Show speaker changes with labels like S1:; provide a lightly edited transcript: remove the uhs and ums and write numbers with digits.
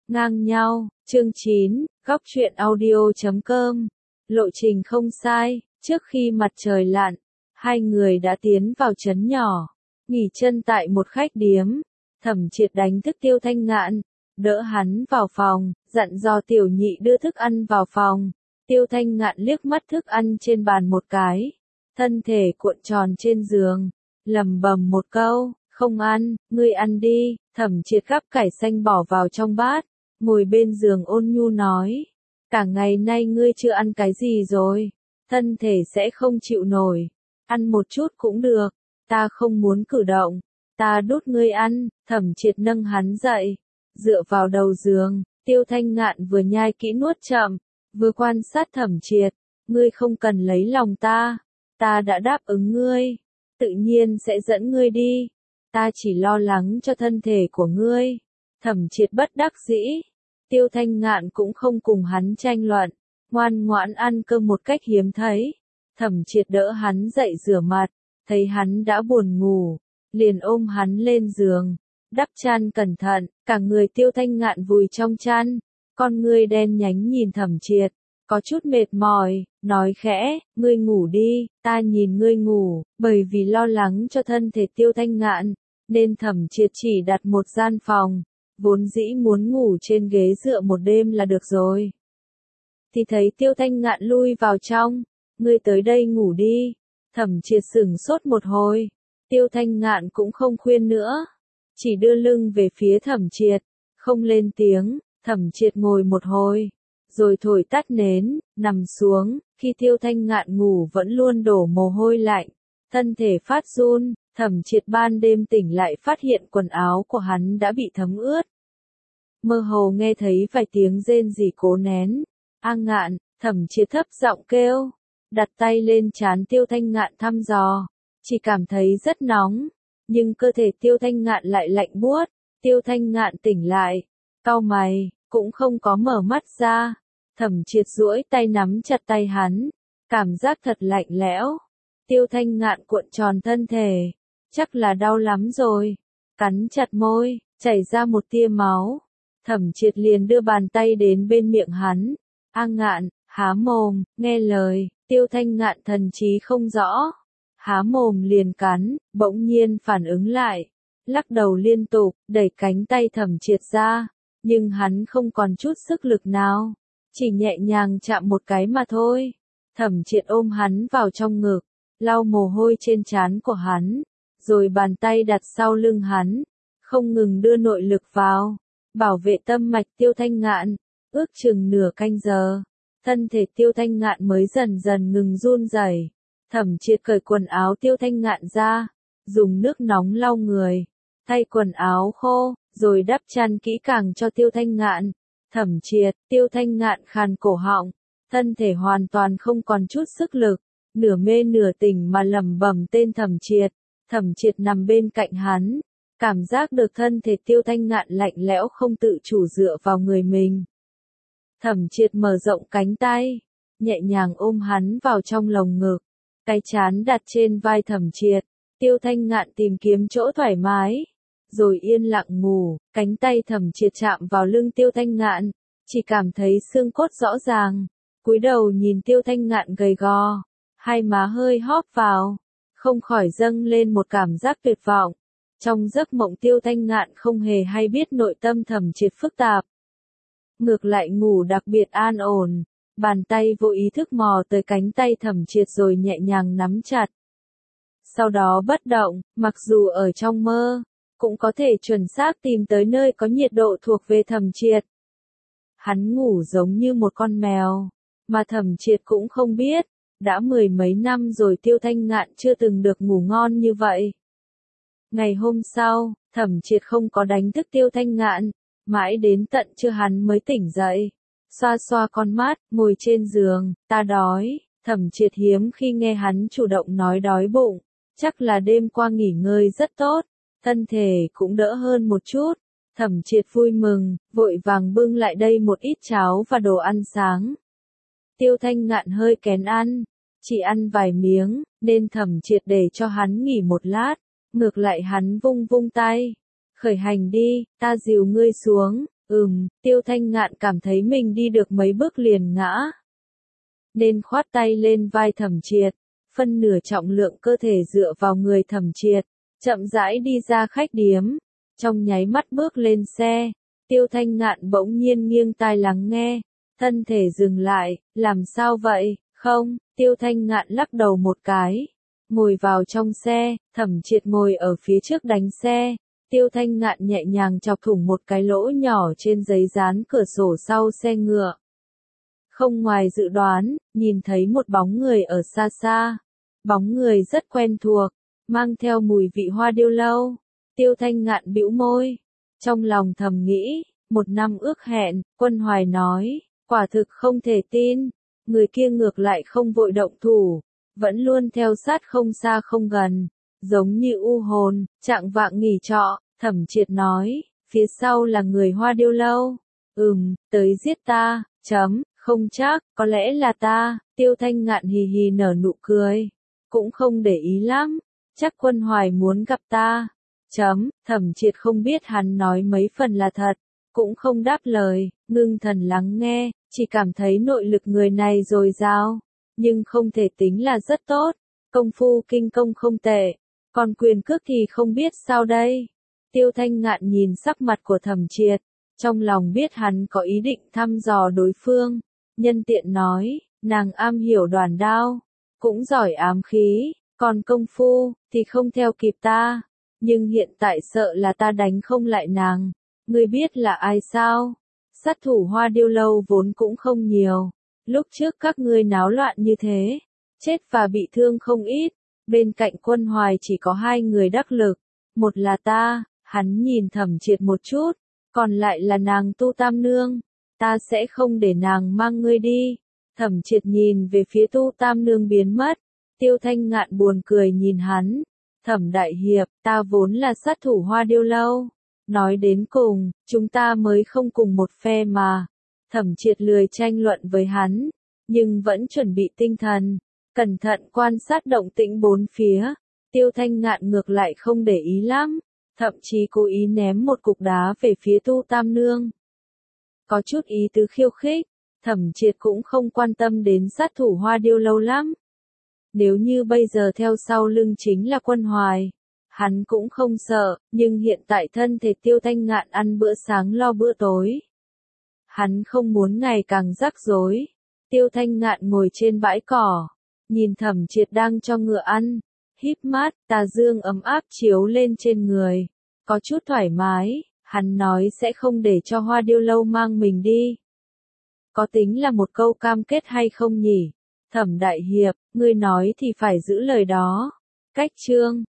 S1: Ngang nhau, chương 9, góc truyện audio.com. Lộ trình không sai, trước khi mặt trời lặn, hai người đã tiến vào trấn nhỏ, nghỉ chân tại một khách điếm. Thẩm Triệt đánh thức Tiêu Thanh Ngạn, đỡ hắn vào phòng, dặn dò Tiểu Nhị đưa thức ăn vào phòng. Tiêu Thanh Ngạn liếc mắt thức ăn trên bàn một cái, thân thể cuộn tròn trên giường, lẩm bẩm một câu, không ăn, ngươi ăn đi. Thẩm Triệt gắp cải xanh bỏ vào trong bát, ngồi bên giường ôn nhu nói, cả ngày nay ngươi chưa ăn cái gì rồi, thân thể sẽ không chịu nổi, ăn một chút cũng được, ta không muốn cử động, ta đút ngươi ăn. Thẩm Triệt nâng hắn dậy, dựa vào đầu giường. Tiêu Thanh Ngạn vừa nhai kỹ nuốt chậm, vừa quan sát Thẩm Triệt, ngươi không cần lấy lòng ta đã đáp ứng ngươi, tự nhiên sẽ dẫn ngươi đi, ta chỉ lo lắng cho thân thể của ngươi. Thẩm Triệt bất đắc dĩ, Tiêu Thanh Ngạn cũng không cùng hắn tranh luận, ngoan ngoãn ăn cơm một cách hiếm thấy. Thẩm Triệt đỡ hắn dậy rửa mặt, thấy hắn đã buồn ngủ, liền ôm hắn lên giường, đắp chăn cẩn thận, cả người Tiêu Thanh Ngạn vùi trong chăn, con ngươi đen nhánh nhìn Thẩm Triệt, có chút mệt mỏi, nói khẽ, ngươi ngủ đi, ta nhìn ngươi ngủ. Bởi vì lo lắng cho thân thể Tiêu Thanh Ngạn, nên Thẩm Triệt chỉ đặt một gian phòng, vốn dĩ muốn ngủ trên ghế dựa một đêm là được rồi. Thì thấy Tiêu Thanh Ngạn lui vào trong, ngươi tới đây ngủ đi. Thẩm Triệt sửng sốt một hồi, Tiêu Thanh Ngạn cũng không khuyên nữa, chỉ đưa lưng về phía Thẩm Triệt, không lên tiếng. Thẩm Triệt ngồi một hồi, rồi thổi tắt nến, nằm xuống. Khi Tiêu Thanh Ngạn ngủ vẫn luôn đổ mồ hôi lạnh, thân thể phát run. Thẩm Triệt ban đêm tỉnh lại phát hiện quần áo của hắn đã bị thấm ướt. Mơ hồ nghe thấy vài tiếng rên rỉ cố nén. A Ngạn, Thẩm Triệt thấp giọng kêu, đặt tay lên trán Tiêu Thanh Ngạn thăm dò, chỉ cảm thấy rất nóng, nhưng cơ thể Tiêu Thanh Ngạn lại lạnh buốt. Tiêu Thanh Ngạn tỉnh lại, cau mày, cũng không có mở mắt ra. Thẩm Triệt duỗi tay nắm chặt tay hắn, cảm giác thật lạnh lẽo. Tiêu Thanh Ngạn cuộn tròn thân thể, chắc là đau lắm rồi, cắn chặt môi, chảy ra một tia máu. Thẩm Triệt liền đưa bàn tay đến bên miệng hắn. A Ngạn, há mồm, nghe lời. Tiêu Thanh Ngạn thần trí không rõ, há mồm liền cắn, bỗng nhiên phản ứng lại, lắc đầu liên tục, đẩy cánh tay Thẩm Triệt ra, nhưng hắn không còn chút sức lực nào, chỉ nhẹ nhàng chạm một cái mà thôi. Thẩm Triệt ôm hắn vào trong ngực, lau mồ hôi trên trán của hắn, rồi bàn tay đặt sau lưng hắn, không ngừng đưa nội lực vào, bảo vệ tâm mạch Tiêu Thanh Ngạn. Ước chừng nửa canh giờ, thân thể Tiêu Thanh Ngạn mới dần dần ngừng run rẩy. Thẩm Triệt cởi quần áo Tiêu Thanh Ngạn ra, dùng nước nóng lau người, thay quần áo khô, rồi đắp chăn kỹ càng cho Tiêu Thanh Ngạn. Thẩm Triệt, Tiêu Thanh Ngạn khàn cổ họng, thân thể hoàn toàn không còn chút sức lực, nửa mê nửa tỉnh mà lẩm bẩm tên Thẩm Triệt. Thẩm Triệt nằm bên cạnh hắn, cảm giác được thân thể Tiêu Thanh Ngạn lạnh lẽo không tự chủ dựa vào người mình. Thẩm Triệt mở rộng cánh tay, nhẹ nhàng ôm hắn vào trong lồng ngực, cái trán đặt trên vai Thẩm Triệt. Tiêu Thanh Ngạn tìm kiếm chỗ thoải mái, rồi yên lặng ngủ. Cánh tay Thẩm Triệt chạm vào lưng Tiêu Thanh Ngạn, chỉ cảm thấy xương cốt rõ ràng. Cúi đầu nhìn Tiêu Thanh Ngạn gầy gò, hai má hơi hóp vào, không khỏi dâng lên một cảm giác tuyệt vọng. Trong giấc mộng Tiêu Thanh Ngạn không hề hay biết nội tâm Thẩm Triệt phức tạp, ngược lại ngủ đặc biệt an ổn. Bàn tay vô ý thức mò tới cánh tay Thẩm Triệt rồi nhẹ nhàng nắm chặt. Sau đó bất động, mặc dù ở trong mơ, cũng có thể chuẩn xác tìm tới nơi có nhiệt độ thuộc về Thẩm Triệt. Hắn ngủ giống như một con mèo, mà Thẩm Triệt cũng không biết, đã mười mấy năm rồi Tiêu Thanh Ngạn chưa từng được ngủ ngon như vậy. Ngày hôm sau, Thẩm Triệt không có đánh thức Tiêu Thanh Ngạn, mãi đến tận trưa hắn mới tỉnh dậy, xoa xoa con mắt, ngồi trên giường, ta đói. Thẩm Triệt hiếm khi nghe hắn chủ động nói đói bụng, chắc là đêm qua nghỉ ngơi rất tốt, thân thể cũng đỡ hơn một chút. Thẩm Triệt vui mừng, vội vàng bưng lại đây một ít cháo và đồ ăn sáng. Tiêu Thanh Ngạn hơi kén ăn, chỉ ăn vài miếng, nên Thẩm Triệt để cho hắn nghỉ một lát, ngược lại hắn vung vung tay, khởi hành đi, ta dìu ngươi xuống. Tiêu Thanh Ngạn cảm thấy mình đi được mấy bước liền ngã. Nên khoát tay lên vai Thẩm Triệt, phân nửa trọng lượng cơ thể dựa vào người Thẩm Triệt, chậm rãi đi ra khách điếm. Trong nháy mắt bước lên xe, Tiêu Thanh Ngạn bỗng nhiên nghiêng tai lắng nghe, thân thể dừng lại, làm sao vậy, không, Tiêu Thanh Ngạn lắc đầu một cái, ngồi vào trong xe, Thẩm Triệt ngồi ở phía trước đánh xe. Tiêu Thanh Ngạn nhẹ nhàng chọc thủng một cái lỗ nhỏ trên giấy dán cửa sổ sau xe ngựa. Không ngoài dự đoán, nhìn thấy một bóng người ở xa xa. Bóng người rất quen thuộc, mang theo mùi vị hoa điêu lâu. Tiêu Thanh Ngạn bĩu môi, trong lòng thầm nghĩ, 1 năm ước hẹn, Quân Hoài nói, quả thực không thể tin. Người kia ngược lại không vội động thủ, vẫn luôn theo sát không xa không gần, giống như u hồn. Chạng vạng nghỉ trọ, Thẩm Triệt nói, phía sau là người hoa điêu lâu. Tới giết ta, không chắc, có lẽ là ta. Tiêu Thanh Ngạn hì hì nở nụ cười, cũng không để ý lắm, chắc Quân Hoài muốn gặp ta. Thẩm Triệt không biết hắn nói mấy phần là thật, cũng không đáp lời, ngưng thần lắng nghe, chỉ cảm thấy nội lực người này dồi dào, nhưng không thể tính là rất tốt, công phu kinh công không tệ, còn quyền cước thì không biết sao đây. Tiêu Thanh Ngạn nhìn sắc mặt của Thẩm Triệt, trong lòng biết hắn có ý định thăm dò đối phương, nhân tiện nói, nàng am hiểu đoản đao, cũng giỏi ám khí, còn công phu thì không theo kịp ta, nhưng hiện tại sợ là ta đánh không lại nàng. Ngươi biết là ai sao? Sát thủ hoa điêu lâu vốn cũng không nhiều, lúc trước các ngươi náo loạn như thế, chết và bị thương không ít, bên cạnh Quân Hoài chỉ có 2 người đắc lực, một là ta. Hắn nhìn Thẩm Triệt một chút, còn lại là nàng Tu Tam Nương, ta sẽ không để nàng mang ngươi đi. Thẩm Triệt nhìn về phía Tu Tam Nương biến mất, Tiêu Thanh Ngạn buồn cười nhìn hắn, Thẩm đại hiệp, ta vốn là sát thủ hoa điêu lâu, nói đến cùng, chúng ta mới không cùng một phe mà. Thẩm Triệt lười tranh luận với hắn, nhưng vẫn chuẩn bị tinh thần, cẩn thận quan sát động tĩnh bốn phía. Tiêu Thanh Ngạn ngược lại không để ý lắm, thậm chí cố ý ném một cục đá về phía Tu Tam Nương. Có chút ý tứ khiêu khích, Thẩm Triệt cũng không quan tâm đến sát thủ hoa điêu lâu lắm. Nếu như bây giờ theo sau lưng chính là Quân Hoài, hắn cũng không sợ, nhưng hiện tại thân thể Tiêu Thanh Ngạn ăn bữa sáng lo bữa tối. Hắn không muốn ngày càng rắc rối. Tiêu Thanh Ngạn ngồi trên bãi cỏ, nhìn Thẩm Triệt đang cho ngựa ăn, híp mắt, tà dương ấm áp chiếu lên trên người, có chút thoải mái, hắn nói sẽ không để cho hoa điêu lâu mang mình đi. Có tính là một câu cam kết hay không nhỉ? Thẩm đại hiệp, ngươi nói thì phải giữ lời đó. Cách chương